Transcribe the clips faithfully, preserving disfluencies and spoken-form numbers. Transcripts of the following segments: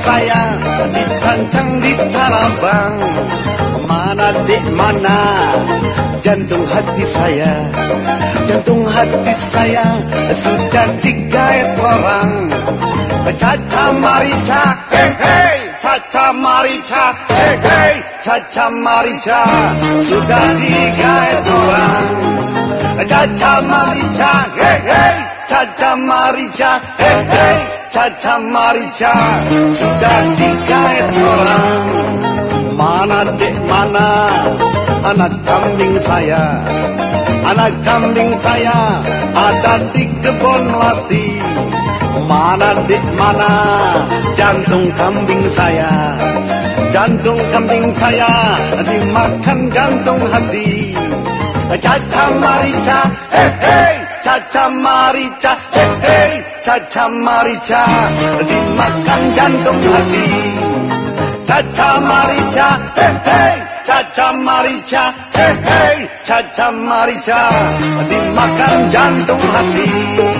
saya ditancang di Tanah Abang. Mana dek mana jantung hati saya, jantung hati saya sudah digait orang. Caca Marica, hei hei, Caca Marica, hei hei, Caca Marica sudah digait orang. Caca Marica, hei hei, Caca Marica, hei hei, Caca Marica sudah digait orang. Mana dek mana anak kambing saya, anak kambing saya ada di kebun melati. Mana dek mana jantung kambing saya, jantung kambing saya dimakan jantung hati. Caca Marica, hei hei, Caca Marica, hei hei, Caca Marica dimakan jantung hati. Caca Marica, hei hei, Caca Marica, hei hei, Caca Marica dimakan jantung hati.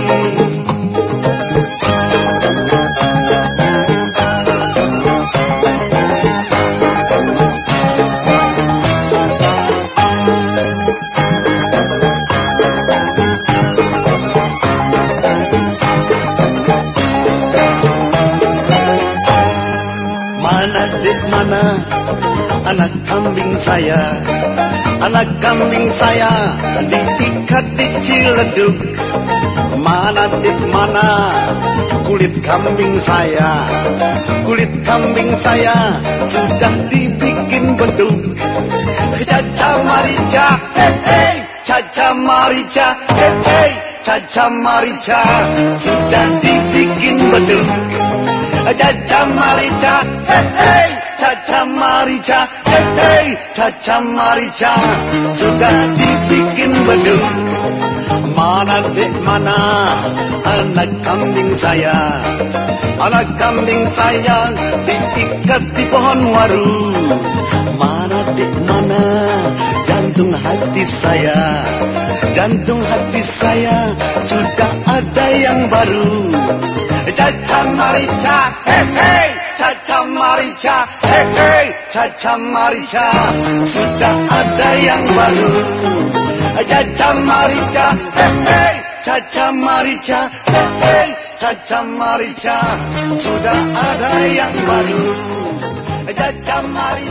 Mana dek mana anak kambing saya, anak kambing saya diikat di Ciledug. Mana dek mana kulit kambing saya, kulit kambing saya sudah dibikin bedug. Caca Marica, hei hei, Caca Marica, hei hei, Caca Marica sudah dibikin bedug. Caca Marica, hei hei, Caca Marica, hei hei, Caca Marica sudah dibikin bedug. Mana dek mana anak kambing saya, anak kambing saya diikat di pohon waru. Mana dek mana jantung hati saya, jantung hati saya sudah ada yang baru. Caca Marica, hei hei, Caca Marica, hei hei, Caca Marica sudah ada yang baru. Caca Marica, hei hei, Caca Marica, hei hei, Caca Marica sudah ada yang baru. Caca Marica